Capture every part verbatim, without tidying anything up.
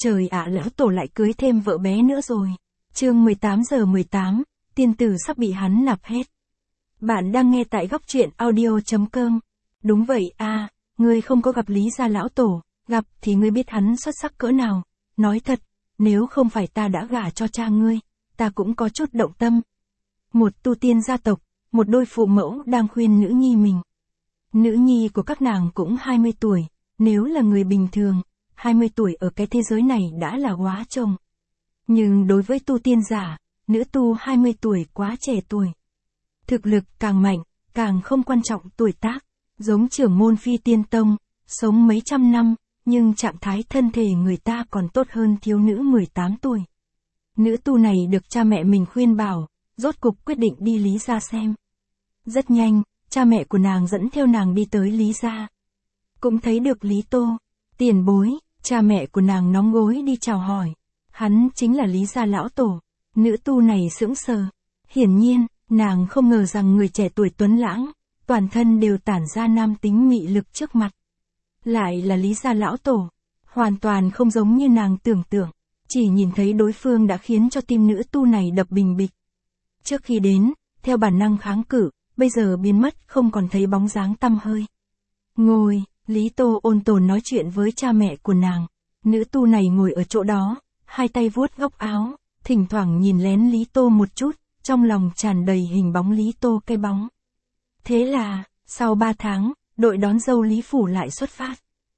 Trời ạ, lão tổ lại cưới thêm vợ bé nữa rồi. Chương mười tám giờ mười tám, tiên tử sắp bị hắn nạp hết. Bạn đang nghe tại góc truyện audio.com. Đúng vậy a, ngươi không có gặp Lý gia lão tổ, gặp thì ngươi biết hắn xuất sắc cỡ nào. Nói thật, nếu không phải ta đã gả cho cha ngươi, ta cũng có chút động tâm. Một tu tiên gia tộc, một đôi phụ mẫu đang khuyên nữ nhi mình. Nữ nhi của các nàng cũng hai mươi tuổi, nếu là người bình thường, hai mươi tuổi ở cái thế giới này đã là quá chồng. Nhưng đối với tu tiên giả, nữ tu hai mươi tuổi quá trẻ tuổi. Thực lực càng mạnh, càng không quan trọng tuổi tác, giống trưởng môn Phi Tiên Tông, sống mấy trăm năm, nhưng trạng thái thân thể người ta còn tốt hơn thiếu nữ mười tám tuổi. Nữ tu này được cha mẹ mình khuyên bảo, rốt cục quyết định đi Lý gia xem. Rất nhanh, cha mẹ của nàng dẫn theo nàng đi tới Lý gia. Cũng thấy được Lý Tô, tiền bối, cha mẹ của nàng nóng gối đi chào hỏi. Hắn chính là Lý gia lão tổ. Nữ tu này sững sờ. Hiển nhiên, nàng không ngờ rằng người trẻ tuổi tuấn lãng, toàn thân đều tản ra nam tính mị lực trước mặt. Lại là Lý gia lão tổ. Hoàn toàn không giống như nàng tưởng tượng. Chỉ nhìn thấy đối phương đã khiến cho tim nữ tu này đập bình bịch. Trước khi đến, theo bản năng kháng cự, bây giờ biến mất không còn thấy bóng dáng tăm hơi. Ngồi, Lý Tô ôn tồn nói chuyện với cha mẹ của nàng. Nữ tu này ngồi ở chỗ đó, hai tay vuốt góc áo, thỉnh thoảng nhìn lén Lý Tô một chút, trong lòng tràn đầy hình bóng Lý Tô cái bóng. Thế là, sau ba tháng, đội đón dâu Lý Phủ lại xuất phát.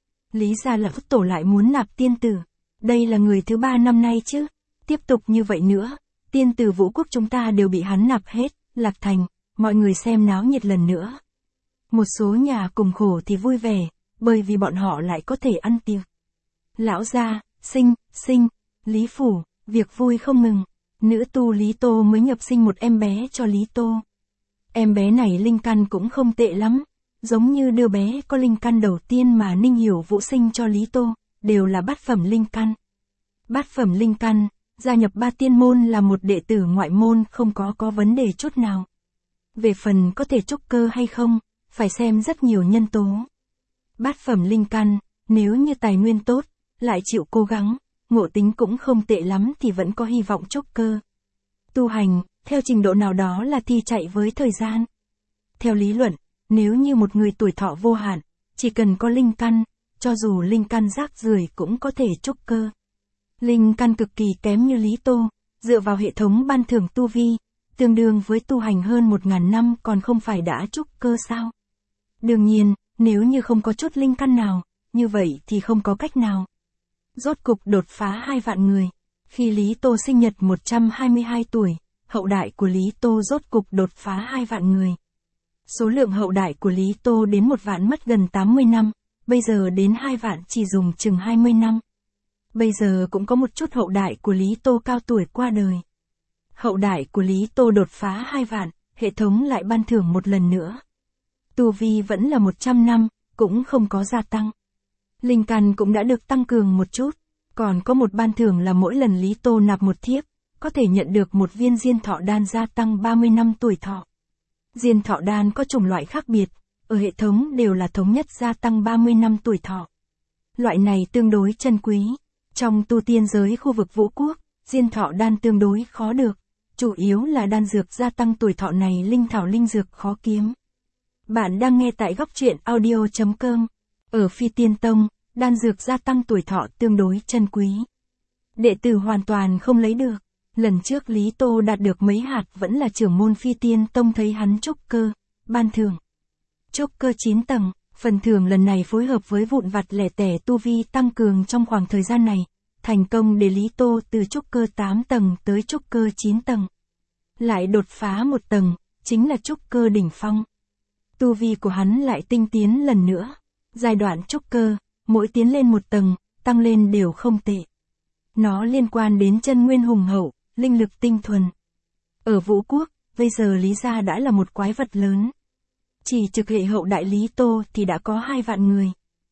Lý gia lão tổ lại muốn nạp tiên tử. Đây là người thứ ba năm nay chứ. Tiếp tục như vậy nữa, tiên tử Vũ Quốc chúng ta đều bị hắn nạp hết. Lạc Thành, mọi người xem náo nhiệt lần nữa. Một số nhà cùng khổ thì vui vẻ, bởi vì bọn họ lại có thể ăn tiệc. Lão gia, sinh, sinh, Lý Phủ, việc vui không ngừng. Nữ tu Lý Tô mới nhập sinh một em bé cho Lý Tô. Em bé này linh căn cũng không tệ lắm, giống như đứa bé có linh căn đầu tiên mà Ninh Hiểu Vũ sinh cho Lý Tô, đều là bát phẩm linh căn. Bát phẩm linh căn, gia nhập ba tiên môn là một đệ tử ngoại môn không có có vấn đề chút nào. Về phần có thể trúc cơ hay không, phải xem rất nhiều nhân tố. Bát phẩm linh căn, nếu như tài nguyên tốt, lại chịu cố gắng, ngộ tính cũng không tệ lắm thì vẫn có hy vọng trúc cơ. Tu hành, theo trình độ nào đó là thi chạy với thời gian. Theo lý luận, nếu như một người tuổi thọ vô hạn, chỉ cần có linh căn, cho dù linh căn rác rưởi cũng có thể trúc cơ. Linh căn cực kỳ kém như Lý Tô, dựa vào hệ thống ban thưởng tu vi, tương đương với tu hành hơn một ngàn năm còn không phải đã trúc cơ sao? Đương nhiên, nếu như không có chút linh căn nào, như vậy thì không có cách nào. Rốt cục đột phá hai vạn người. Khi Lý Tô sinh nhật một trăm hai mươi hai tuổi, hậu đại của Lý Tô rốt cục đột phá hai vạn người. Số lượng hậu đại của Lý Tô đến một vạn mất gần tám mươi năm, bây giờ đến hai vạn chỉ dùng chừng hai mươi năm. Bây giờ cũng có một chút hậu đại của Lý Tô cao tuổi qua đời. Hậu đại của Lý Tô đột phá hai vạn, hệ thống lại ban thưởng một lần nữa. Tu vi vẫn là một trăm năm, cũng không có gia tăng. Linh căn cũng đã được tăng cường một chút, còn có một ban thưởng là mỗi lần Lý Tô nạp một thiếp, có thể nhận được một viên diên thọ đan gia tăng ba mươi năm tuổi thọ. Diên thọ đan có chủng loại khác biệt, ở hệ thống đều là thống nhất gia tăng ba mươi năm tuổi thọ. Loại này tương đối chân quý. Trong tu tiên giới khu vực Vũ Quốc, diên thọ đan tương đối khó được, chủ yếu là đan dược gia tăng tuổi thọ này linh thảo linh dược khó kiếm. Bạn đang nghe tại góc truyện audio.com. Ở Phi Tiên Tông, đan dược gia tăng tuổi thọ tương đối chân quý. Đệ tử hoàn toàn không lấy được. Lần trước Lý Tô đạt được mấy hạt vẫn là trưởng môn Phi Tiên Tông thấy hắn trúc cơ, ban thưởng. Trúc cơ chín tầng, phần thưởng lần này phối hợp với vụn vặt lẻ tẻ tu vi tăng cường trong khoảng thời gian này, thành công để Lý Tô từ trúc cơ tám tầng tới trúc cơ chín tầng. Lại đột phá một tầng, chính là trúc cơ đỉnh phong. Tu vi của hắn lại tinh tiến lần nữa. Giai đoạn trúc cơ, mỗi tiến lên một tầng, tăng lên đều không tệ. Nó liên quan đến chân nguyên hùng hậu, linh lực tinh thuần. Ở Vũ Quốc, bây giờ Lý gia đã là một quái vật lớn. Chỉ trực hệ hậu đại Lý Tô thì đã có hai vạn người.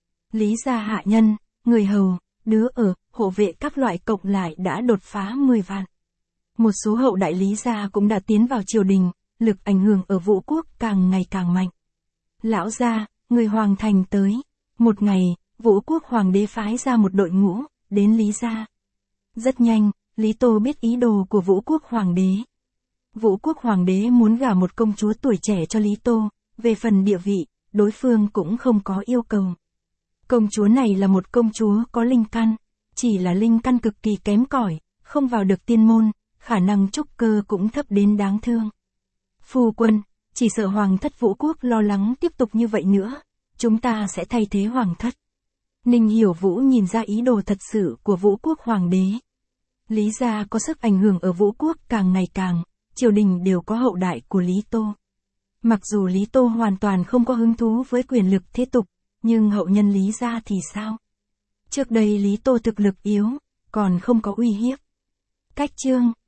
Lý gia hạ nhân, người hầu, đứa ở, hộ vệ các loại cộng lại đã đột phá mười vạn. Một số hậu đại Lý gia cũng đã tiến vào triều đình, lực ảnh hưởng ở Vũ Quốc càng ngày càng mạnh. Lão gia, người hoàng thành tới. Một ngày, Vũ Quốc hoàng đế phái ra một đội ngũ, đến Lý gia. Rất nhanh, Lý Tô biết ý đồ của Vũ Quốc Hoàng đế. Vũ Quốc Hoàng đế muốn gả một công chúa tuổi trẻ cho Lý Tô, về phần địa vị, đối phương cũng không có yêu cầu. Công chúa này là một công chúa có linh căn, chỉ là linh căn cực kỳ kém cỏi, không vào được tiên môn, khả năng trúc cơ cũng thấp đến đáng thương. Phu quân, chỉ sợ Hoàng thất Vũ Quốc lo lắng tiếp tục như vậy nữa, chúng ta sẽ thay thế Hoàng thất. Ninh Hiểu Vũ nhìn ra ý đồ thật sự của Vũ Quốc Hoàng đế. Lý gia có sức ảnh hưởng ở Vũ Quốc càng ngày càng, triều đình đều có hậu đại của Lý Tô. Mặc dù Lý Tô hoàn toàn không có hứng thú với quyền lực thế tục, nhưng hậu nhân Lý gia thì sao? Trước đây Lý Tô thực lực yếu, còn không có uy hiếp. Cách chương